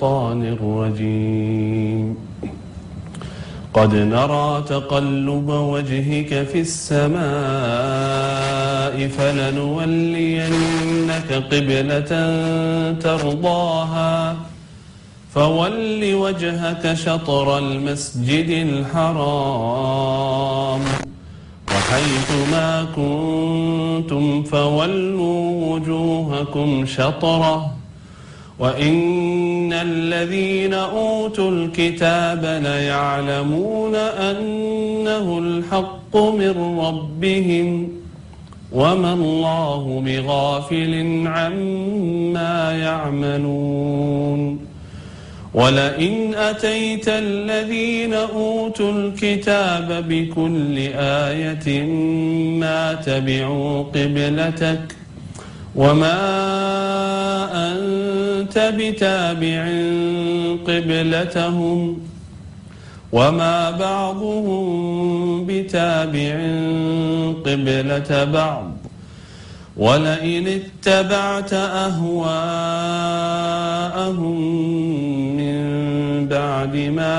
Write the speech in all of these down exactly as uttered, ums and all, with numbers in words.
الشيطان الرجيم قد نرى تقلب وجهك في السماء فلنولينك قبلة ترضاها فول وجهك شطر المسجد الحرام وحيث ما كنتم فولوا وجوهكم شطره وإن الذين أوتوا الكتاب ليعلمون أنه الحق من ربهم وما الله بغافل عما يعملون ولئن أتيت الذين أوتوا الكتاب بكل آية ما تبعوا قبلتك وما أنت بتابع قبلتهم وما بعضهم بتابع قبلة بعض ولئن اتبعت أهواءهم من بعد ما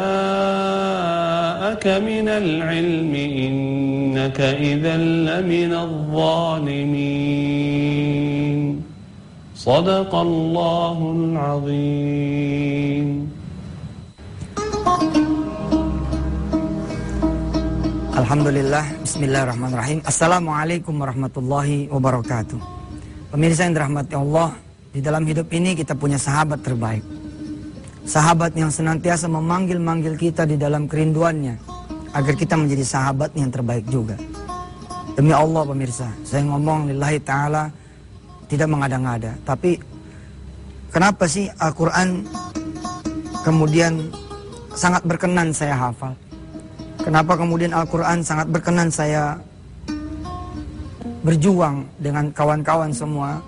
جاءك من العلم إنك إذا لمن الظالمين صدق الله العظيم. Alhamdulillah, bismillahirrahmanirrahim. Assalamualaikum warahmatullahi wabarakatuh. Pemirsa yang dirahmati Allah, di dalam hidup ini kita punya sahabat terbaik. Sahabat yang senantiasa memanggil-manggil kita di dalam kerinduannya, agar kita menjadi sahabat yang terbaik juga. Demi Allah pemirsa, saya ngomong lillahi ta'ala, tidak mengada-ngada. Tapi kenapa sih Al-Quran kemudian sangat berkenan saya hafal? Kenapa kemudian Al-Quran sangat berkenan saya berjuang dengan kawan-kawan semua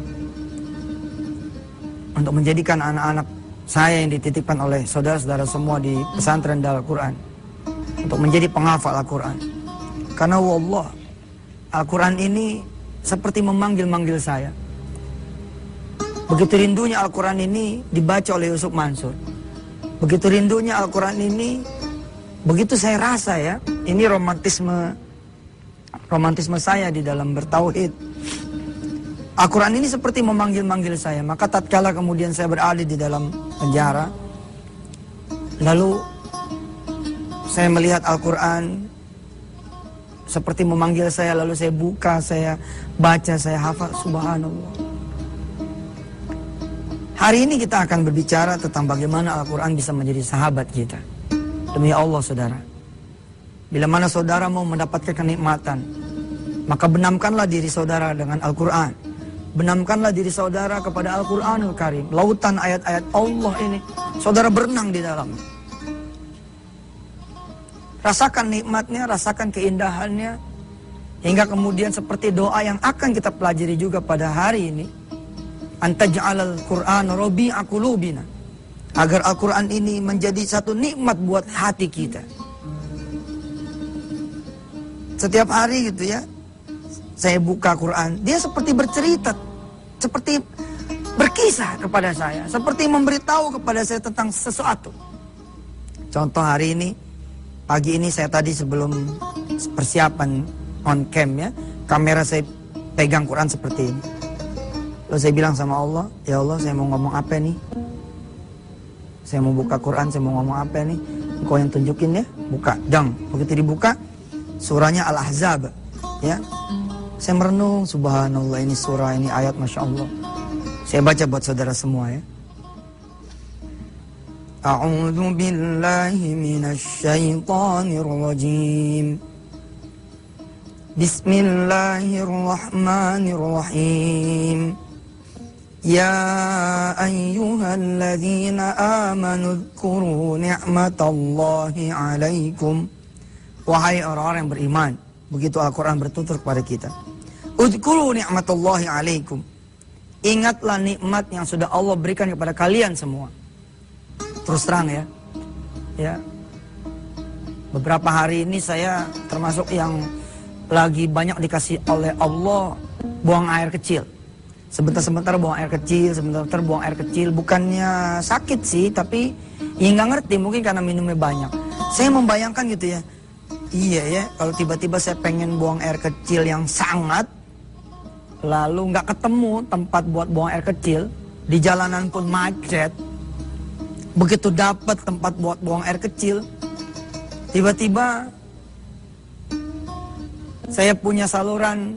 untuk menjadikan anak-anak saya yang dititipkan oleh saudara-saudara semua di pesantren Darul Quran untuk menjadi penghafal Al-Quran? Karena wallah, Al-Quran ini seperti memanggil-manggil saya. Begitu rindunya Al-Quran ini dibaca oleh Yusuf Mansur. Begitu rindunya Al-Quran ini, begitu saya rasa ya, ini romantisme romantisme saya di dalam bertauhid. Al-Quran ini seperti memanggil-manggil saya. Maka tatkala kemudian saya berada di dalam penjara, lalu saya melihat Al-Quran seperti memanggil saya, lalu saya buka, saya baca, saya hafal, subhanallah. Hari ini kita akan berbicara tentang bagaimana Al-Quran bisa menjadi sahabat kita. Demi Allah saudara, bila mana saudara mau mendapatkan kenikmatan, maka benamkanlah diri saudara dengan Al-Quran. Benamkanlah diri saudara kepada Al-Quranul Karim. Lautan ayat-ayat Allah ini, saudara berenang di dalamnya. Rasakan nikmatnya, rasakan keindahannya, hingga kemudian seperti doa yang akan kita pelajari juga pada hari ini, antaj'alal Qur'ana rabi'a qulubina, agar Al-Quran ini menjadi satu nikmat buat hati kita. Setiap hari gitu ya, saya buka Quran, dia seperti bercerita, seperti berkisah kepada saya, seperti memberitahu kepada saya tentang sesuatu. Contoh hari ini, pagi ini saya tadi sebelum persiapan on cam ya, kamera saya pegang Quran seperti ini. Lalu saya bilang sama Allah, ya Allah, saya mau ngomong apa nih? Saya mau buka Quran, saya mau ngomong apa nih? Engkau yang tunjukin ya, buka, dang. Begitu dibuka, surahnya Al-Ahzab, ya. Saya merenung, subhanallah, ini surah, ini ayat, masya Allah. Saya baca buat saudara semua ya. A'udzu billahi minasy syaithanir rajim. Bismillahirrahmanirrahim. Ya ayyuhalladzina amanu dzkuru ni'matallahi 'alaikum. Wahai orang-orang yang beriman, begitu Al-Quran bertutur kepada kita. Udzkuru ni'matallahi 'alaikum. Ingatlah nikmat yang sudah Allah berikan kepada kalian semua. Terus terang ya. Ya. Beberapa hari ini saya termasuk yang lagi banyak dikasih oleh Allah buang air kecil. Sebentar-sebentar buang air kecil, sebentar-sebentar buang air kecil. Bukannya sakit sih, tapi ya nggak ngerti, mungkin karena minumnya banyak. Saya membayangkan gitu ya, iya ya, kalau tiba-tiba saya pengen buang air kecil yang sangat, lalu nggak ketemu tempat buat buang air kecil, di jalanan pun macet, begitu dapat tempat buat buang air kecil, tiba-tiba saya punya saluran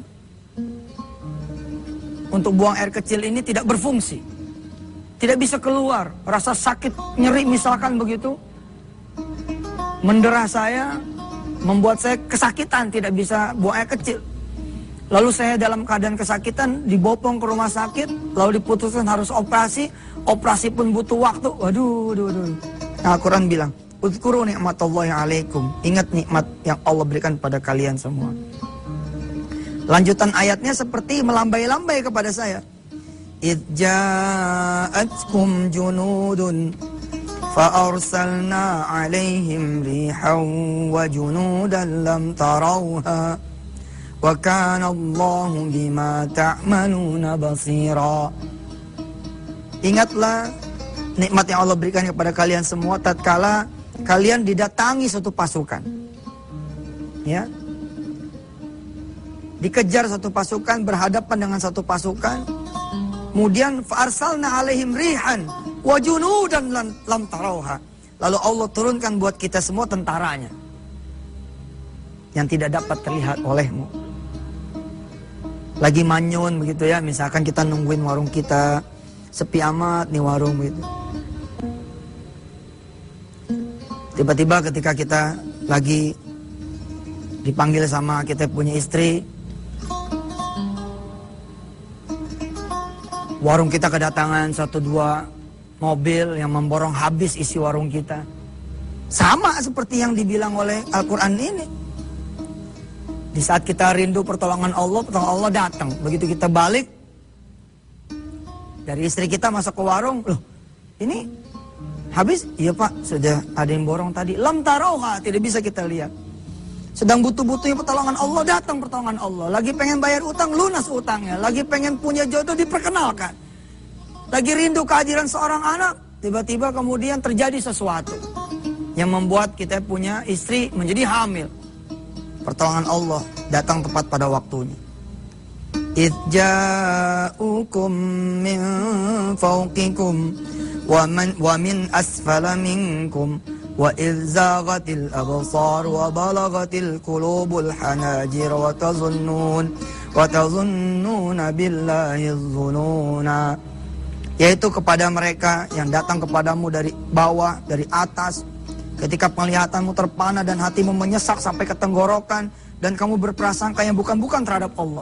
untuk buang air kecil ini tidak berfungsi, tidak bisa keluar, rasa sakit, nyeri misalkan begitu, mendera saya, membuat saya kesakitan, tidak bisa buang air kecil. Lalu saya dalam keadaan kesakitan dibopong ke rumah sakit, lalu diputuskan harus operasi, operasi pun butuh waktu. Waduh, waduh, waduh. Nah, Al-Quran bilang, "Uzkuru ni'matallahi alaikum." Ingat nikmat yang Allah berikan pada kalian semua. Lanjutan ayatnya seperti melambai-lambai kepada saya. "Idh ja'atkum junudun fa'arsalna 'alaihim rihan wa junudan lam tarawha wa kana Allahu bima ta'maluna basira." Ingatlah nikmat yang Allah berikan kepada kalian semua tatkala kalian didatangi suatu pasukan. Ya. Dikejar satu pasukan, berhadapan dengan satu pasukan. Kemudian fa'arsalna 'alaihim rihan wa junudan lam tarawha. Lalu Allah turunkan buat kita semua tentaranya yang tidak dapat terlihat olehmu. Lagi manyun begitu ya, misalkan kita nungguin warung kita, sepi amat nih warung begitu. Tiba-tiba ketika kita lagi dipanggil sama kita punya istri, warung kita kedatangan satu dua mobil yang memborong habis isi warung kita. Sama seperti yang dibilang oleh Al-Quran ini. Di saat kita rindu pertolongan Allah, pertolongan Allah datang. Begitu kita balik dari istri kita masuk ke warung, loh ini habis? Iya Pak, sudah ada yang borong tadi. Lam tarawha, tidak bisa kita lihat. Sedang butuh-butuhnya pertolongan Allah, datang pertolongan Allah. Lagi pengen bayar utang, lunas utangnya. Lagi pengen punya jodoh, diperkenalkan. Lagi rindu kehadiran seorang anak, tiba-tiba kemudian terjadi sesuatu yang membuat kita punya istri menjadi hamil. Pertolongan Allah datang tepat pada waktunya. "Idh ja'ukum min fawqikum wa man wa min asfala minkum wa idh zaghatil absar wa balagatil qulubul hanajir wa tazunnun wa tazunnuna billahi dhununa." Yaitu kepada mereka yang datang kepadamu dari bawah, dari atas, ketika penglihatanmu terpana dan hatimu menyesak sampai ke tenggorokan, dan kamu berprasangka yang bukan-bukan terhadap Allah.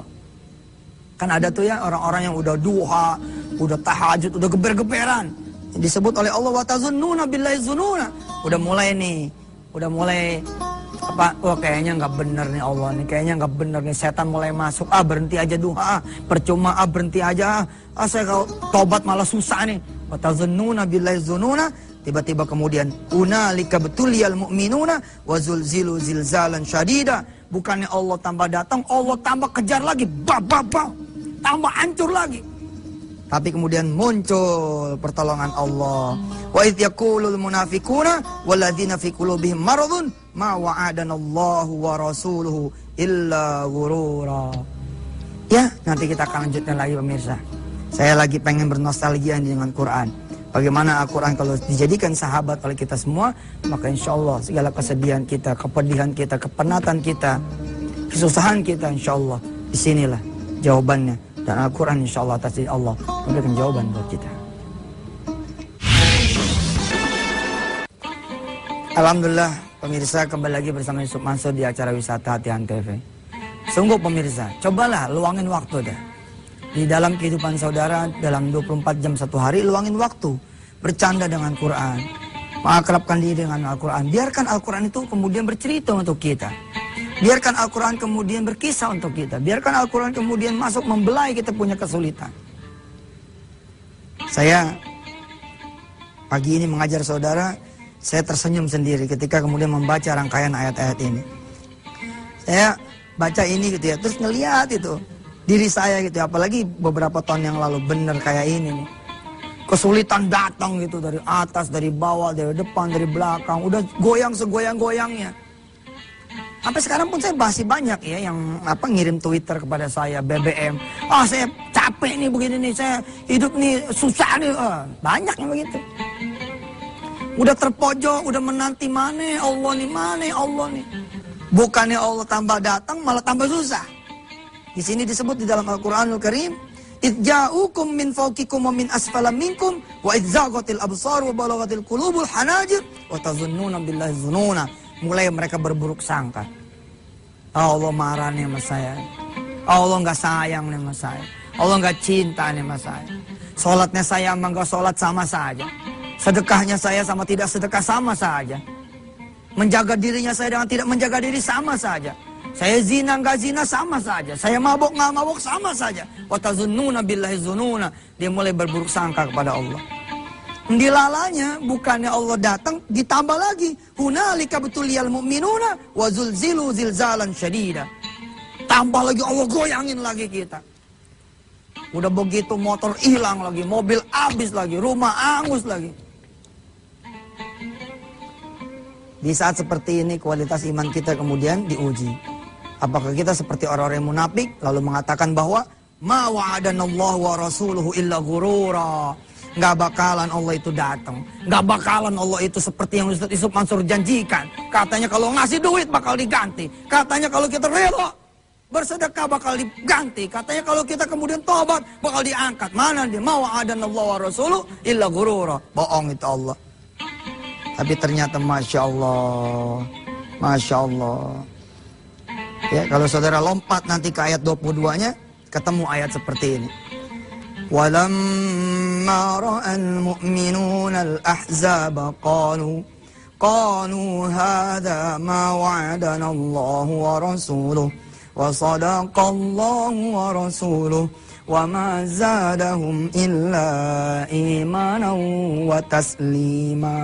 Kan ada tuh ya orang-orang yang udah duha, udah tahajud, udah geber-geberan, disebut oleh Allah wa tazunnuna billahi dzununa. Udah mulai nih, udah mulai apa? Wah kayaknya nggak bener nih Allah nih, kayaknya nggak bener nih, setan mulai masuk. Ah berhenti aja duha, ah, percuma, ah berhenti aja. Ah saya kalau tobat malah susah nih. Wa tazunnuna billahi dzununa. Tiba-tiba kemudian unalika betuliyal mu'minuna wa zulzilu zilzalan syadida. Bukannya Allah tambah datang, Allah tambah kejar lagi, bah, bah, bah, tambah hancur lagi. Tapi kemudian muncul pertolongan Allah. Wa idh yaqulul munafiquna walladzina fi qulubihim maradun ma wa'adanallahu wa rasuluhu illa ghurura. Ya, nanti kita akan lanjutkan lagi pemirsa. Saya lagi pengen bernostalgia dengan Quran. Bagaimana Al-Quran kalau dijadikan sahabat oleh kita semua, maka insya Allah segala kesedihan kita, kepedihan kita, kepenatan kita, kesusahan kita, insya Allah disinilah jawabannya. Dan Al-Quran insya Allah atas diri Allah memberikan jawaban buat kita. Alhamdulillah pemirsa, kembali lagi bersama Yusuf Mansur di acara Wisata Hati T V. Sungguh pemirsa, cobalah luangin waktu dah. Di dalam kehidupan saudara, dalam dua puluh empat jam satu hari, luangin waktu. Bercanda dengan Quran. Mengakrabkan diri dengan Al-Quran. Biarkan Al-Quran itu kemudian bercerita untuk kita. Biarkan Al-Quran kemudian berkisah untuk kita. Biarkan Al-Quran kemudian masuk membelai kita punya kesulitan. Saya pagi ini mengajar saudara, saya tersenyum sendiri ketika kemudian membaca rangkaian ayat-ayat ini. Saya baca ini gitu ya, terus ngeliat itu. diri saya gitu ya, apalagi beberapa tahun yang lalu, bener kayak ini nih. Kesulitan datang gitu dari atas, dari bawah, dari depan, dari belakang, udah goyang segoyang-goyangnya. Sampai sekarang pun saya masih banyak ya yang apa ngirim Twitter kepada saya, B B M. Ah, saya capek nih begini nih, saya hidup nih susah nih. Ah, banyak yang begitu. Udah terpojok, udah menanti mana Allah nih, mana Allah nih. Bukannya Allah tambah datang, malah tambah susah. Di sini disebut di dalam Al-Quranul Karim, "Idja'ukum min fawqikum wa min asfala minkum wa idzaghatil absar wa balaghatil qulubul hanajir wa tazunnuna billahi dzununa." Mulai mereka berburuk sangka. Allah marah nih sama saya. Allah nggak sayang nih sama saya. Allah nggak cinta nih sama saya. Sholatnya saya sama nggak sholat sama saja. Sedekahnya saya sama tidak sedekah sama saja. Menjaga dirinya saya dengan tidak menjaga diri sama saja. Saya zina nggak zina sama saja. Saya mabok nggak mabok sama saja. Wa tazunnuna billahi dzununa. Dia mulai berburuk sangka kepada Allah. Dilalanya bukannya Allah datang, ditambah lagi hunalika betuliyal mu'minuna wa zulzilu zilzalan syadida. Tambah lagi Allah goyangin lagi kita. Udah begitu motor hilang lagi, mobil habis lagi, rumah angus lagi. Di saat seperti ini kualitas iman kita kemudian diuji. Apakah kita seperti orang-orang yang munafik lalu mengatakan bahwa ma wa'adanallahu wa rasuluhu illa ghurura. Nggak bakalan Allah itu datang. Nggak bakalan Allah itu seperti yang Ustaz Yusuf Mansur janjikan. Katanya kalau ngasih duit bakal diganti. Katanya kalau kita rela bersedekah bakal diganti. Katanya kalau kita kemudian tobat bakal diangkat. Mana dia? Ma wa'adanallahu wa rasuluhu illa ghurura. Bohong itu Allah. Tapi ternyata Masya Allah. Masya Allah. Ya, kalau saudara lompat nanti ke ayat dua puluh dua-nya, ketemu ayat seperti ini. وَلَمَّا رَأَى الْمُؤْمِنُونَ الْأَحْزَابَ قَالُوا قَالُوا هَذَا مَا وَعَدَنَا اللَّهُ وَرَسُولُهُ وَصَدَقَ اللَّهُ وَرَسُولُهُ وَمَا زَادَهُمْ إِلَّا إِيمَانًا وَتَسْلِيمًا.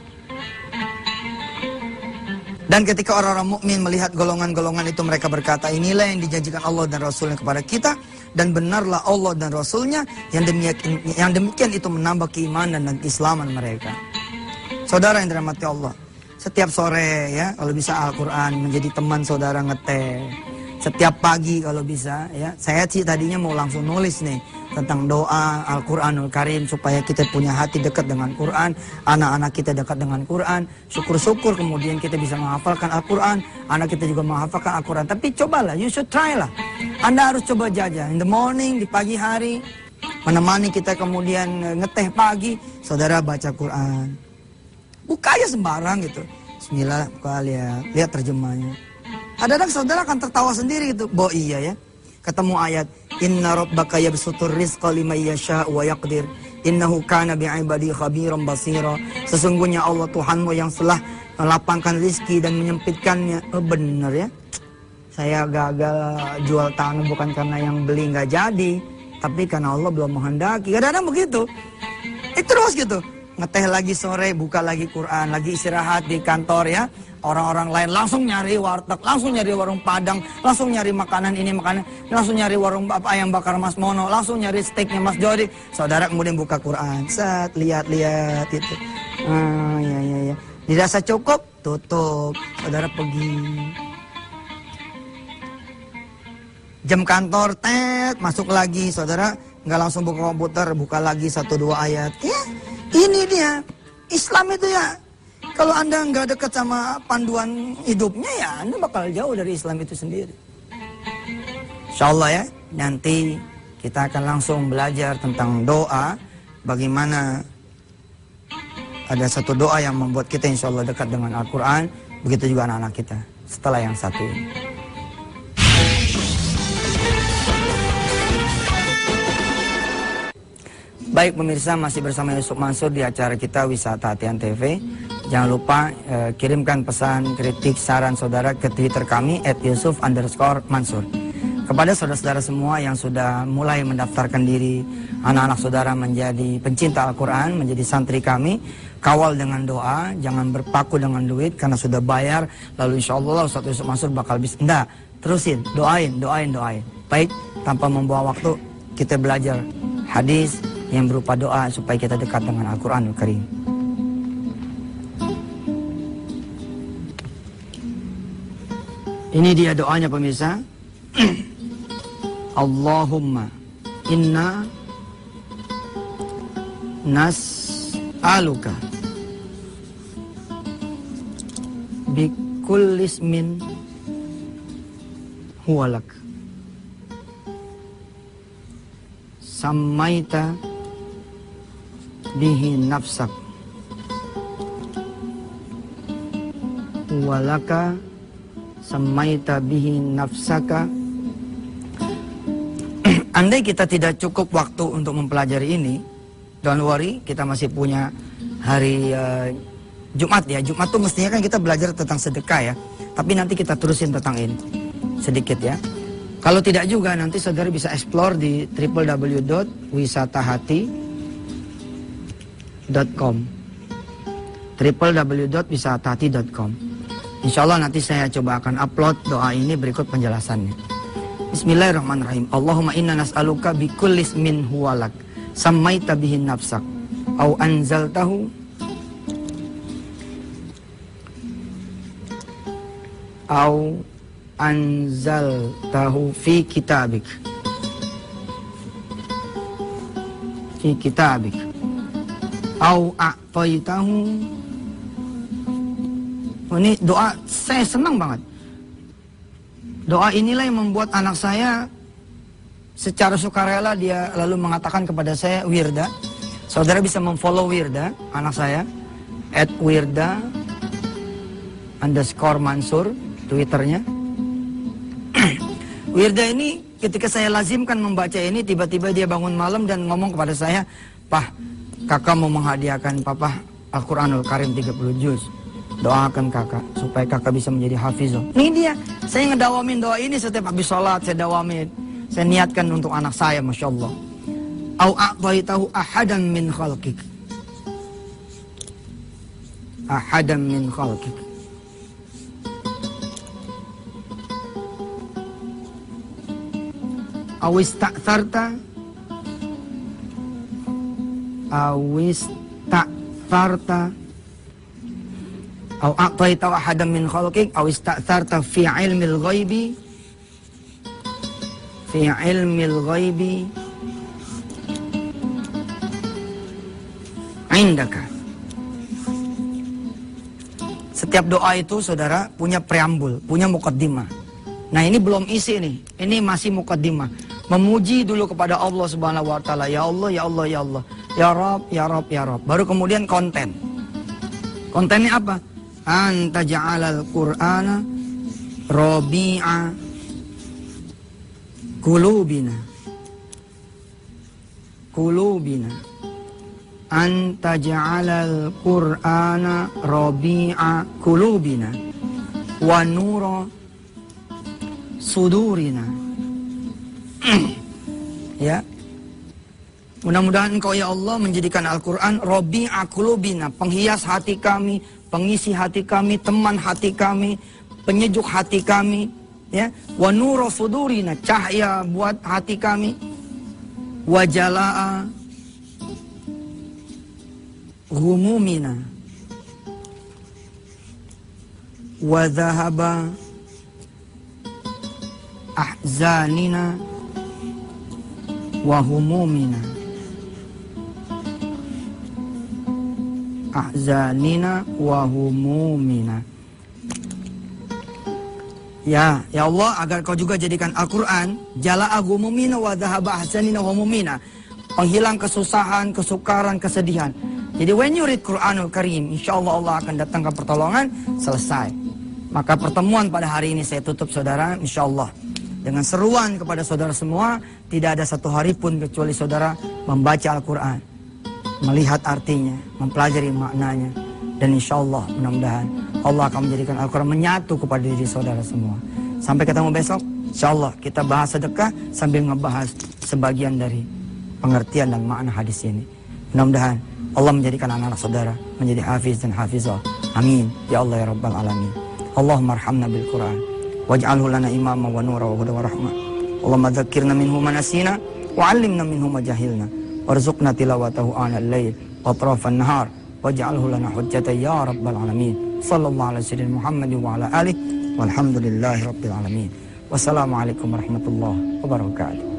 Dan ketika orang-orang mukmin melihat golongan-golongan itu, mereka berkata, inilah yang dijanjikan Allah dan Rasulnya kepada kita. Dan benarlah Allah dan Rasulnya yang demikian, yang demikian itu menambah keimanan dan keislaman mereka. Saudara yang dirahmati Allah, setiap sore ya kalau bisa Al-Quran menjadi teman saudara ngeteh. Setiap pagi kalau bisa ya. Saya sih tadinya mau langsung nulis nih tentang doa Al-Quranul Karim supaya kita punya hati dekat dengan Quran, anak-anak kita dekat dengan Quran. Syukur-syukur kemudian kita bisa menghafalkan Al-Quran, anak kita juga menghafalkan Al-Quran. Tapi cobalah, you should try lah. Anda harus coba jajah in the morning, di pagi hari, menemani kita kemudian ngeteh pagi, saudara baca Quran. Buka aja sembarang gitu. Bismillah, buka lihat, lihat terjemahnya. Kadang-kadang saudara akan tertawa sendiri gitu. Bo iya ya. Ketemu ayat inna rabbaka yabsutur rizqa liman yasha'u wa yaqdir innahu kana bi'ibadi khabiran basira. Sesungguhnya Allah Tuhanmu yang telah melapangkan rizki dan menyempitkannya. Oh, benar ya. Saya gagal jual tanah bukan karena yang beli nggak jadi, tapi karena Allah belum menghendaki. Kadang-kadang begitu. Eh terus gitu. Ngeteh lagi sore, buka lagi Quran, lagi istirahat di kantor ya. Orang-orang lain langsung nyari warteg, langsung nyari warung Padang, langsung nyari makanan ini makanan, langsung nyari warung ayam bakar Mas Mono, langsung nyari steaknya Mas Jody. Saudara kemudian buka Quran, set lihat-lihat itu. Ah ya ya ya. Dirasa cukup, tutup. Saudara pergi. Jam kantor, tet, masuk lagi. Saudara nggak langsung buka komputer, buka lagi satu dua ayat. Ya, ini dia Islam itu ya. Kalau Anda nggak dekat sama panduan hidupnya ya Anda bakal jauh dari Islam itu sendiri. Insya Allah ya, nanti kita akan langsung belajar tentang doa. Bagaimana ada satu doa yang membuat kita insya Allah dekat dengan Al-Quran. Begitu juga anak-anak kita setelah yang satu ini. Baik pemirsa, masih bersama Yusuf Mansur di acara kita Wisata Hatian T V. Jangan lupa eh, kirimkan pesan, kritik, saran saudara ke Twitter kami at Yusuf underscore Mansur. Kepada saudara-saudara semua yang sudah mulai mendaftarkan diri, anak-anak saudara menjadi pencinta Al-Quran, menjadi santri kami, kawal dengan doa, jangan berpaku dengan duit karena sudah bayar, lalu insya Allah Ustaz Yusuf Mansur bakal bisa. Enggak, terusin, doain, doain, doain. Baik, tanpa membuang waktu, kita belajar hadis yang berupa doa supaya kita dekat dengan Al-Quranul Karim. Ini dia doanya pemirsa. Allahumma inna nas'aluka bikulli ismin huwalak sammaita bihi nafsak walaka sammaita bihi nafsaka. Andai kita tidak cukup waktu untuk mempelajari ini, don't worry, kita masih punya hari uh, Jumat ya. Jumat tuh mestinya kan kita belajar tentang sedekah ya, tapi nanti kita terusin tentang ini sedikit ya. Kalau tidak juga nanti saudara bisa explore di w w w dot wisatahati dot com w w w dot wisatahati dot com. Insya Allah nanti saya coba akan upload doa ini berikut penjelasannya. Bismillahirrahmanirrahim. Allahumma inna nas'aluka bikulli ismin huwalak sammaita bihi nafsak au anzaltahu au anzaltahu fi kitabik fi kitabik au a'taitahu. Ini doa saya senang banget. Doa inilah yang membuat anak saya secara sukarela dia lalu mengatakan kepada saya Wirda. Saudara bisa memfollow Wirda, anak saya, at Wirda underscore Mansur, Twitternya. Wirda ini ketika saya lazimkan membaca ini, tiba-tiba dia bangun malam dan ngomong kepada saya, "Pah, kakak mau menghadiahkan papa Al-Quranul Karim tiga puluh juz. Doakan kakak supaya kakak bisa menjadi hafizah." Ini dia, saya ngedawamin doa ini setiap habis sholat, saya dawamin. Saya niatkan untuk anak saya, Masya Allah. Au a'taitahu ahadan min khalqik. Ahadan min khalqik. Awis ta'tharta Awis ta'tharta Aw a'taita ahadan min khalqik Awis ta'tharta fi ilmil ghaibi Fi ilmil ghaibi Indaka. Setiap doa itu saudara punya preambul, punya mukaddimah. Nah ini belum isi nih, ini masih mukaddimah. Memuji dulu kepada Allah Subhanahu wa taala, ya Allah, ya Allah, ya Allah, ya Rabb, ya Rabb, ya Rabb. Baru kemudian konten. Kontennya apa? Anta ja'alal Qur'ana rabi'a qulubina. Qulubina. Anta ja'alal Qur'ana rabi'a qulubina wa nura sudurina. Ya. Mudah-mudahan Engkau ya Allah menjadikan Al-Quran rabi'a qulubina, penghias hati kami, pengisi hati kami, teman hati kami, penyejuk hati kami, ya. Wa nura sudurina, cahaya buat hati kami. Wa jala'a ghumumina wa dhahaba ahzanina wa humumina ahzanina wa humumina. Ya, ya Allah, agar Kau juga jadikan Al-Quran jala'a ghumumina wa dhahaba ahzanina wa humumina, penghilang kesusahan, kesukaran, kesedihan. Jadi when you read Quranul Karim, insya Allah Allah akan datangkan pertolongan, selesai. Maka pertemuan pada hari ini saya tutup saudara, insya Allah. Dengan seruan kepada saudara semua, tidak ada satu hari pun kecuali saudara membaca Al-Quran. Melihat artinya, mempelajari maknanya. Dan insya Allah mudah-mudahan Allah akan menjadikan Al-Quran menyatu kepada diri saudara semua. Sampai ketemu besok, insya Allah kita bahas sedekah sambil ngebahas sebagian dari pengertian dan makna hadis ini. Mudah-mudahan Allah menjadikan anak-anak saudara menjadi hafiz dan hafizah. Amin. Ya Allah ya Rabbal Alamin. Allahumma arhamna bil Quran. Waj'alhu lana imama wa nura wa huda wa rahmah. Allahumma dzakirna minhu ma nasina wa 'allimna minhu ma jahilna warzuqna tilawatahu ana al-lail wa atrafan nahar waj'alhu lana hujjatan ya rabbal alamin. Sallallahu ala sayyidina Muhammad wa ala alihi walhamdulillahi rabbil alamin. Wassalamualaikum warahmatullahi wabarakatuh.